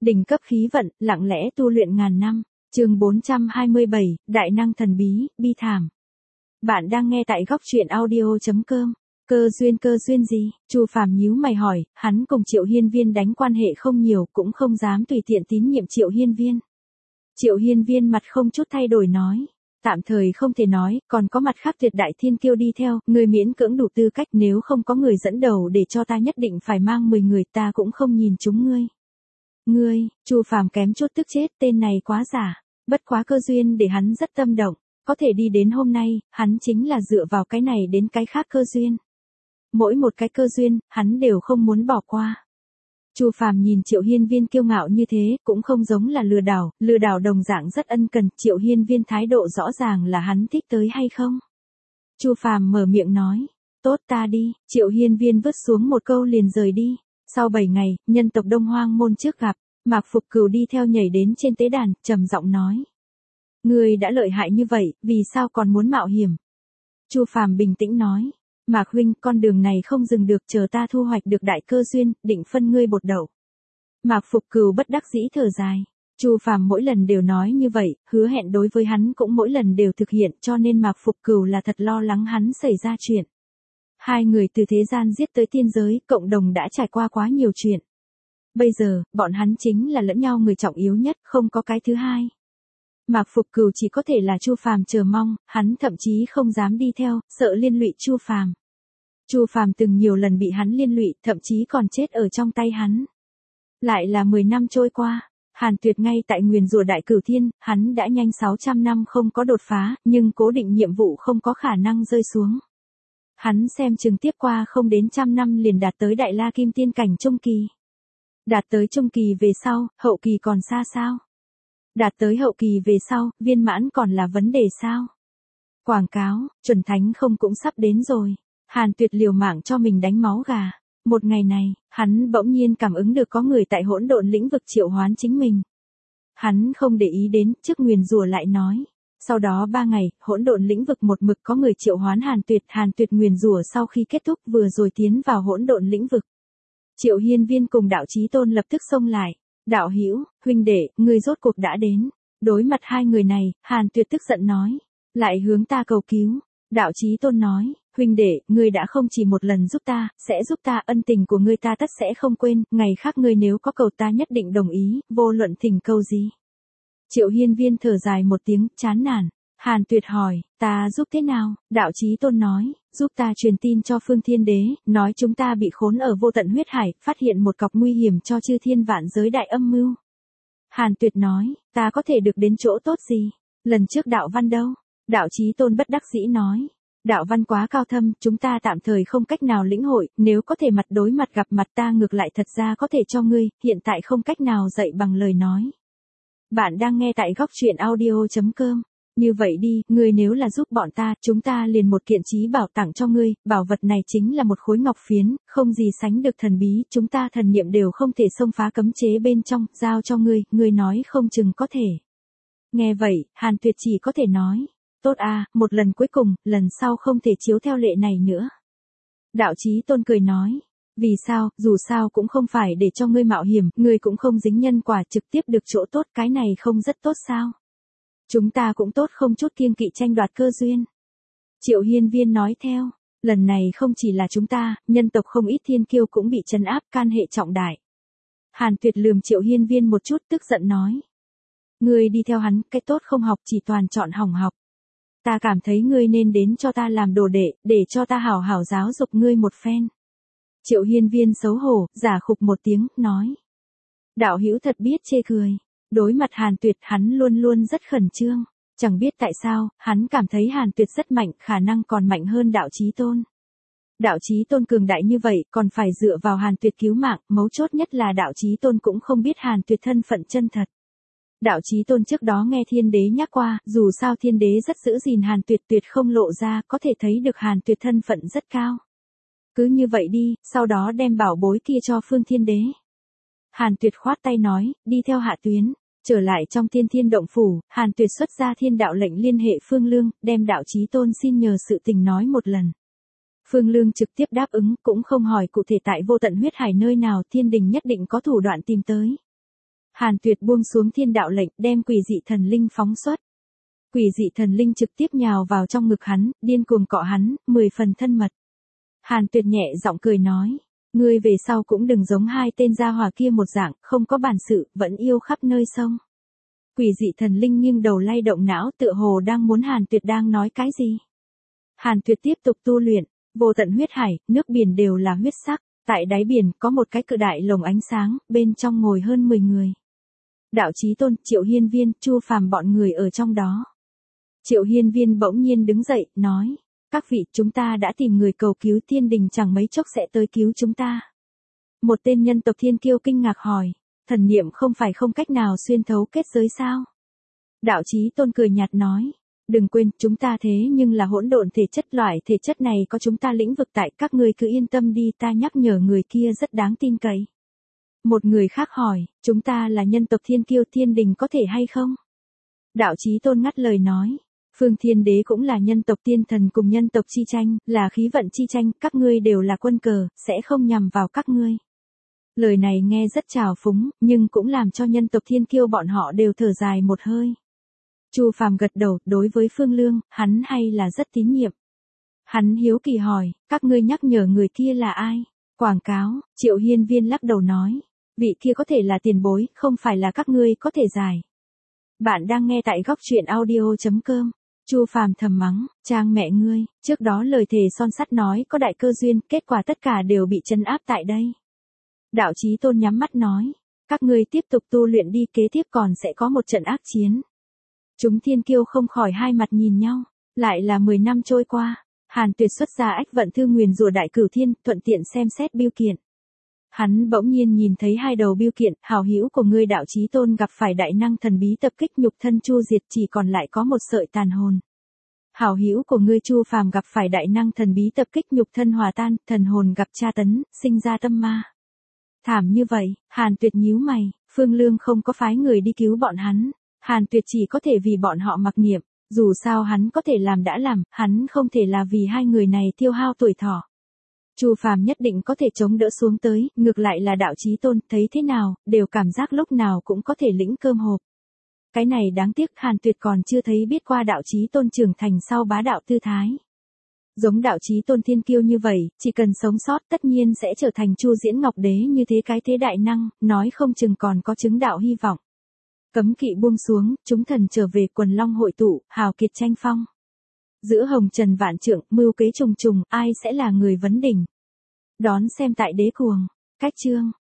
Đỉnh cấp khí vận, lặng lẽ tu luyện ngàn năm. Chương 427, Đại năng thần bí, bi thảm. Bạn đang nghe tại góc truyện audio.com. Cơ duyên gì? Chu Phàm nhíu mày hỏi, hắn cùng Triệu Hiên Viên đánh quan hệ không nhiều, cũng không dám tùy tiện tín nhiệm Triệu Hiên Viên. Triệu Hiên Viên mặt không chút thay đổi nói, tạm thời không thể nói, còn có mặt khác tuyệt đại thiên kiêu đi theo, người miễn cưỡng đủ tư cách, nếu không có người dẫn đầu để cho ta nhất định phải mang 10 người, ta cũng không nhìn chúng ngươi. Ngươi, Chu Phàm kém chút tức chết, tên này quá giả, bất quá cơ duyên để hắn rất tâm động, có thể đi đến hôm nay, hắn chính là dựa vào cái này đến cái khác cơ duyên. Mỗi một cái cơ duyên, hắn đều không muốn bỏ qua. Chu Phàm nhìn Triệu Hiên Viên kiêu ngạo như thế, cũng không giống là lừa đảo đồng dạng rất ân cần, Triệu Hiên Viên thái độ rõ ràng là hắn thích tới hay không. Chu Phàm mở miệng nói, tốt ta đi, Triệu Hiên Viên vứt xuống một câu liền rời đi. Sau 7 ngày, nhân tộc Đông Hoang môn trước gặp, Mạc Phục Cừu đi theo nhảy đến trên tế đàn, trầm giọng nói. Ngươi đã lợi hại như vậy, vì sao còn muốn mạo hiểm? Chu Phàm bình tĩnh nói. Mạc huynh, con đường này không dừng được, chờ ta thu hoạch được đại cơ duyên, định phân ngươi bột đậu. Mạc Phục Cừu bất đắc dĩ thở dài. Chu Phàm mỗi lần đều nói như vậy, hứa hẹn đối với hắn cũng mỗi lần đều thực hiện, cho nên Mạc Phục Cừu là thật lo lắng hắn xảy ra chuyện. Hai người từ thế gian giết tới tiên giới, cộng đồng đã trải qua quá nhiều chuyện. Bây giờ, bọn hắn chính là lẫn nhau người trọng yếu nhất, không có cái thứ hai. Mạc Phục Cừu chỉ có thể là Chu Phàm chờ mong, hắn thậm chí không dám đi theo, sợ liên lụy Chu Phàm. Chu Phàm từng nhiều lần bị hắn liên lụy, thậm chí còn chết ở trong tay hắn. Lại là 10 năm trôi qua, Hàn Tuyệt ngay tại nguyền rủa Đại Cửu Thiên, hắn đã nhanh 600 năm không có đột phá, nhưng cố định nhiệm vụ không có khả năng rơi xuống. Hắn xem chừng tiếp qua không đến 100 năm liền đạt tới Đại La Kim Tiên cảnh trung kỳ. Đạt tới trung kỳ về sau, hậu kỳ còn xa sao? Đạt tới hậu kỳ về sau, viên mãn còn là vấn đề sao? Quảng cáo, chuẩn thánh không cũng sắp đến rồi. Hàn Tuyệt liều mạng cho mình đánh máu gà. Một ngày này, hắn bỗng nhiên cảm ứng được có người tại hỗn độn lĩnh vực triệu hoán chính mình. Hắn không để ý đến, trước nguyền rủa lại nói. Sau đó 3 ngày, hỗn độn lĩnh vực một mực có người triệu hoán Hàn Tuyệt nguyền rủa sau khi kết thúc vừa rồi tiến vào hỗn độn lĩnh vực. Triệu Hiên Viên cùng Đạo Chí Tôn lập tức xông lại. Đạo hữu, huynh đệ, ngươi rốt cuộc đã đến. Đối mặt hai người này, Hàn Tuyệt tức giận nói. Lại hướng ta cầu cứu. Đạo Chí Tôn nói, huynh đệ, ngươi đã không chỉ một lần giúp ta, sẽ giúp ta, ân tình của ngươi ta tất sẽ không quên, ngày khác ngươi nếu có cầu ta nhất định đồng ý, vô luận thỉnh cầu gì. Triệu Hiên Viên thở dài một tiếng, chán nản. Hàn Tuyệt hỏi, ta giúp thế nào? Đạo Chí Tôn nói, giúp ta truyền tin cho Phương Thiên Đế, nói chúng ta bị khốn ở vô tận huyết hải, phát hiện một cọc nguy hiểm cho chư thiên vạn giới đại âm mưu. Hàn Tuyệt nói, ta có thể được đến chỗ tốt gì? Lần trước đạo văn đâu? Đạo Chí Tôn bất đắc dĩ nói, đạo văn quá cao thâm, chúng ta tạm thời không cách nào lĩnh hội, nếu có thể mặt đối mặt gặp mặt ta ngược lại thật ra có thể cho ngươi, hiện tại không cách nào dạy bằng lời nói. Bạn đang nghe tại góc truyện audio.com. Như vậy đi, ngươi nếu là giúp bọn ta, chúng ta liền một kiện chí bảo tặng cho ngươi, bảo vật này chính là một khối ngọc phiến, không gì sánh được thần bí, chúng ta thần niệm đều không thể xông phá cấm chế bên trong, giao cho ngươi nói không chừng có thể. Nghe vậy, Hàn Tuyệt chỉ có thể nói, tốt à, một lần cuối cùng, lần sau không thể chiếu theo lệ này nữa. Đạo Chí Tôn cười nói, vì sao, dù sao cũng không phải để cho ngươi mạo hiểm, ngươi cũng không dính nhân quả trực tiếp được chỗ tốt, cái này không rất tốt sao? Chúng ta cũng tốt không chút kiêng kỵ tranh đoạt cơ duyên. Triệu Hiên Viên nói theo, lần này không chỉ là chúng ta, nhân tộc không ít thiên kiêu cũng bị trấn áp, can hệ trọng đại. Hàn Tuyệt lườm Triệu Hiên Viên một chút, tức giận nói. Ngươi đi theo hắn, cái tốt không học chỉ toàn chọn hỏng học. Ta cảm thấy ngươi nên đến cho ta làm đồ đệ, để cho ta hảo hảo giáo dục ngươi một phen. Triệu Hiên Viên xấu hổ, giả khục một tiếng, nói. Đạo hữu thật biết chê cười. Đối mặt Hàn Tuyệt hắn luôn luôn rất khẩn trương. Chẳng biết tại sao, hắn cảm thấy Hàn Tuyệt rất mạnh, khả năng còn mạnh hơn Đạo Chí Tôn. Đạo Chí Tôn cường đại như vậy, còn phải dựa vào Hàn Tuyệt cứu mạng, mấu chốt nhất là Đạo Chí Tôn cũng không biết Hàn Tuyệt thân phận chân thật. Đạo Chí Tôn trước đó nghe Thiên Đế nhắc qua, dù sao Thiên Đế rất giữ gìn Hàn Tuyệt, tuyệt không lộ ra, có thể thấy được Hàn Tuyệt thân phận rất cao. Cứ như vậy đi, sau đó đem bảo bối kia cho Phương Thiên Đế. Hàn Tuyệt khoát tay nói, đi theo Hạ Tuyến. Trở lại trong Tiên Thiên Động Phủ, Hàn Tuyệt xuất ra thiên đạo lệnh liên hệ Phương Lương, đem Đạo Chí Tôn xin nhờ sự tình nói một lần. Phương Lương trực tiếp đáp ứng, cũng không hỏi cụ thể tại vô tận huyết hải nơi nào Thiên Đình nhất định có thủ đoạn tìm tới. Hàn Tuyệt buông xuống thiên đạo lệnh, đem quỷ dị thần linh phóng xuất. Quỷ dị thần linh trực tiếp nhào vào trong ngực hắn, điên cuồng cọ hắn, 10 phần thân mật. Hàn Tuyệt nhẹ giọng cười nói, ngươi về sau cũng đừng giống hai tên gia hỏa kia một dạng, không có bản sự, vẫn yêu khắp nơi sông. Quỷ dị thần linh nghiêng đầu lay động não, tựa hồ đang muốn Hàn Tuyệt đang nói cái gì. Hàn Tuyệt tiếp tục tu luyện, vô tận huyết hải, nước biển đều là huyết sắc, tại đáy biển có một cái cự đại lồng ánh sáng, bên trong ngồi hơn 10 người. Đạo Chí Tôn, Triệu Hiên Viên, Chu Phàm bọn người ở trong đó. Triệu Hiên Viên bỗng nhiên đứng dậy, nói, các vị, chúng ta đã tìm người cầu cứu, thiên đình chẳng mấy chốc sẽ tới cứu chúng ta. Một tên nhân tộc thiên kiêu kinh ngạc hỏi, thần niệm không phải không cách nào xuyên thấu kết giới sao? Đạo Chí Tôn cười nhạt nói, đừng quên, chúng ta thế nhưng là hỗn độn thể chất, loại thể chất này có chúng ta lĩnh vực tại, các ngươi cứ yên tâm đi, ta nhắc nhở người kia rất đáng tin cậy. Một người khác hỏi, chúng ta là nhân tộc thiên kiêu, thiên đình có thể hay không? Đạo Chí Tôn ngắt lời nói, Phương Thiên Đế cũng là nhân tộc, tiên thần cùng nhân tộc chi tranh, là khí vận chi tranh, các ngươi đều là quân cờ, sẽ không nhằm vào các ngươi. Lời này nghe rất trào phúng, nhưng cũng làm cho nhân tộc thiên kiêu bọn họ đều thở dài một hơi. Chu Phàm gật đầu, đối với Phương Lương, hắn hay là rất tín nhiệm. Hắn hiếu kỳ hỏi, các ngươi nhắc nhở người kia là ai? Quảng cáo, Triệu Hiên Viên lắc đầu nói, vị kia có thể là tiền bối, không phải là các ngươi có thể giải. Bạn đang nghe tại góc truyện audio.com. Chu Phàm thầm mắng, trang mẹ ngươi, trước đó lời thề son sắt nói có đại cơ duyên, kết quả tất cả đều bị trấn áp tại đây. Đạo Chí Tôn nhắm mắt nói, các ngươi tiếp tục tu luyện đi, kế tiếp còn sẽ có một trận ác chiến. Chúng thiên kiêu không khỏi hai mặt nhìn nhau, lại là 10 năm trôi qua, Hàn Tuyệt xuất ra ách vận thư nguyền rủa đại cửu thiên, thuận tiện xem xét bưu kiện. Hắn bỗng nhiên nhìn thấy hai đầu bưu kiện, hảo hữu của ngươi Đạo Chí Tôn gặp phải đại năng thần bí tập kích, nhục thân chu diệt, chỉ còn lại có một sợi tàn hồn. Hảo hữu của ngươi Chu Phàm gặp phải đại năng thần bí tập kích, nhục thân hòa tan, thần hồn gặp tra tấn, sinh ra tâm ma. Thảm như vậy, Hàn Tuyệt nhíu mày, Phương Lương không có phái người đi cứu bọn hắn, Hàn Tuyệt chỉ có thể vì bọn họ mặc niệm, dù sao hắn có thể làm đã làm, hắn không thể là vì hai người này tiêu hao tuổi thọ. Chu Phàm nhất định có thể chống đỡ xuống tới, ngược lại là Đạo Chí Tôn, thấy thế nào, đều cảm giác lúc nào cũng có thể lĩnh cơm hộp. Cái này đáng tiếc, Hàn Tuyệt còn chưa thấy biết qua Đạo Chí Tôn trưởng thành sau bá đạo tư thái. Giống Đạo Chí Tôn thiên kiêu như vậy, chỉ cần sống sót tất nhiên sẽ trở thành Chu Diễn Ngọc Đế như thế, cái thế đại năng, nói không chừng còn có chứng đạo hy vọng. Cấm kỵ buông xuống, chúng thần trở về, quần long hội tụ, hào kiệt tranh phong. Giữa hồng trần vạn trượng, mưu kế trùng trùng, ai sẽ là người vấn đỉnh? Đón xem tại Đế Cuồng. Cách chương.